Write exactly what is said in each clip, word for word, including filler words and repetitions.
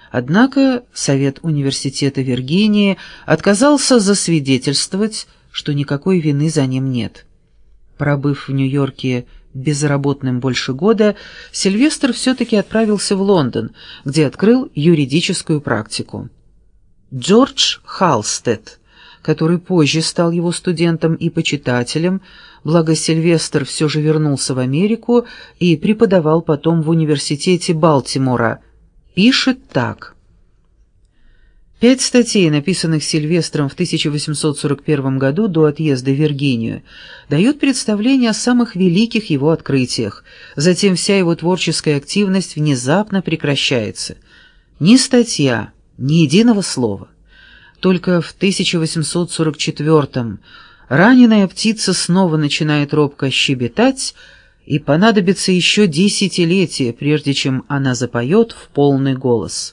Однако Совет Университета Виргинии отказался засвидетельствовать, что никакой вины за ним нет. Пробыв в Нью-Йорке безработным больше года, Сильвестр все-таки отправился в Лондон, где открыл юридическую практику. Джордж Халстед, который позже стал его студентом и почитателем, благо Сильвестр все же вернулся в Америку и преподавал потом в университете Балтимора, пишет так. Пять статей, написанных Сильвестром в тысяча восемьсот сорок первом году до отъезда в Виргинию, дают представление о самых великих его открытиях. Затем вся его творческая активность внезапно прекращается. Ни статья, ни единого слова. Только в тысяча восемьсот сорок четвёртом раненая птица снова начинает робко щебетать, и понадобится еще десятилетие, прежде чем она запоет в полный голос.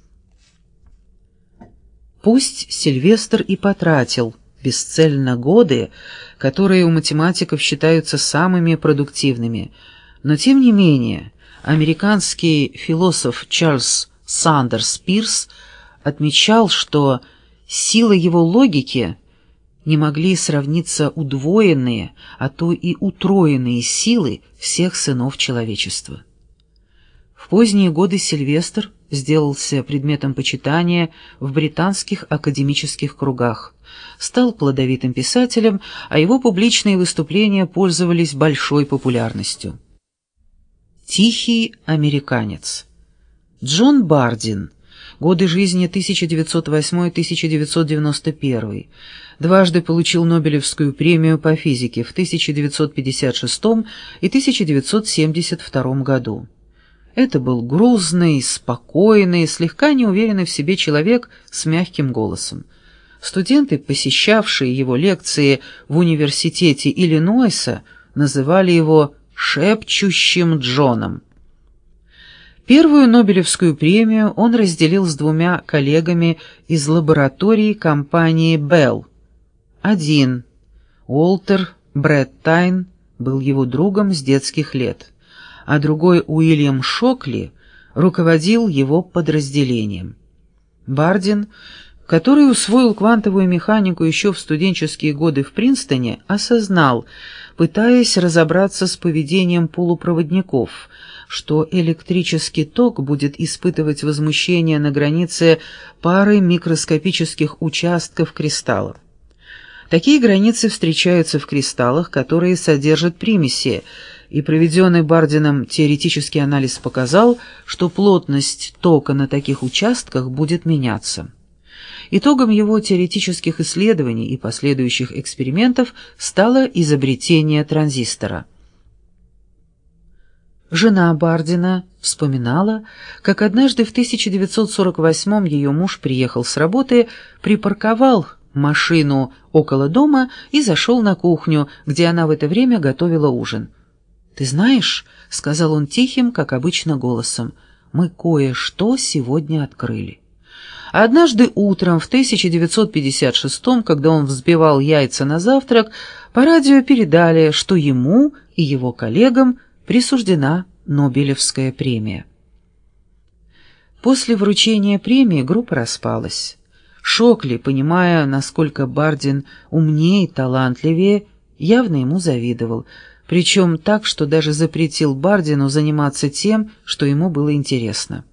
Пусть Сильвестр и потратил бесцельно годы, которые у математиков считаются самыми продуктивными, но тем не менее американский философ Чарльз Сандерс Пирс отмечал, что силой его логики не могли сравниться удвоенные, а то и утроенные силы всех сынов человечества. В поздние годы Сильвестр сделался предметом почитания в британских академических кругах, стал плодовитым писателем, а его публичные выступления пользовались большой популярностью. Тихий американец. Джон Бардин. Годы жизни тысяча девятьсот восьмой — тысяча девятьсот девяносто первый. Дважды получил Нобелевскую премию по физике в тысяча девятьсот пятьдесят шестом и тысяча девятьсот семьдесят втором году. Это был грузный, спокойный, слегка неуверенный в себе человек с мягким голосом. Студенты, посещавшие его лекции в университете Иллинойса, называли его «шепчущим Джоном». Первую Нобелевскую премию он разделил с двумя коллегами из лаборатории компании Bell. Один, Уолтер Брэдтайн, был его другом с детских лет, а другой, Уильям Шокли, руководил его подразделением. Бардин, который усвоил квантовую механику еще в студенческие годы в Принстоне, осознал, пытаясь разобраться с поведением полупроводников, что электрический ток будет испытывать возмущение на границе пары микроскопических участков кристаллов. Такие границы встречаются в кристаллах, которые содержат примеси, и проведенный Бардином теоретический анализ показал, что плотность тока на таких участках будет меняться. Итогом его теоретических исследований и последующих экспериментов стало изобретение транзистора. Жена Бардина вспоминала, как однажды в тысяча девятьсот сорок восьмом ее муж приехал с работы, припарковал машину около дома и зашел на кухню, где она в это время готовила ужин. «Ты знаешь, — сказал он тихим, как обычно, голосом, — мы кое-что сегодня открыли». Однажды утром в тысяча девятьсот пятьдесят шестом, когда он взбивал яйца на завтрак, по радио передали, что ему и его коллегам присуждена Нобелевская премия. После вручения премии группа распалась. Шокли, понимая, насколько Бардин умнее и талантливее, явно ему завидовал, причем так, что даже запретил Бардину заниматься тем, что ему было интересно.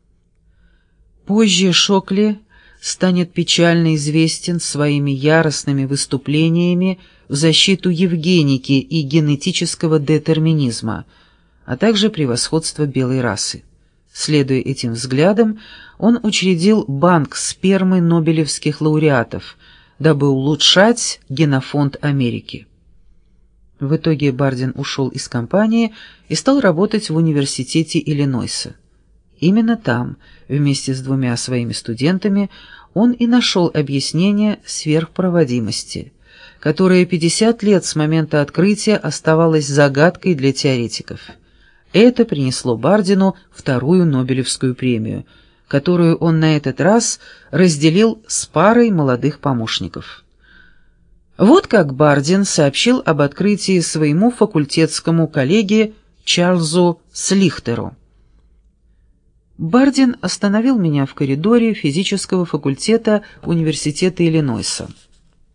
Позже Шокли станет печально известен своими яростными выступлениями в защиту евгеники и генетического детерминизма, а также превосходства белой расы. Следуя этим взглядам, он учредил банк спермы нобелевских лауреатов, дабы улучшать генофонд Америки. В итоге Бардин ушел из компании и стал работать в университете Иллинойса. Именно там, вместе с двумя своими студентами, он и нашел объяснение сверхпроводимости, которое пятьдесят лет с момента открытия оставалось загадкой для теоретиков. Это принесло Бардину вторую Нобелевскую премию, которую он на этот раз разделил с парой молодых помощников. Вот как Бардин сообщил об открытии своему факультетскому коллеге Чарльзу Слихтеру. Бардин остановил меня в коридоре физического факультета Университета Иллинойса.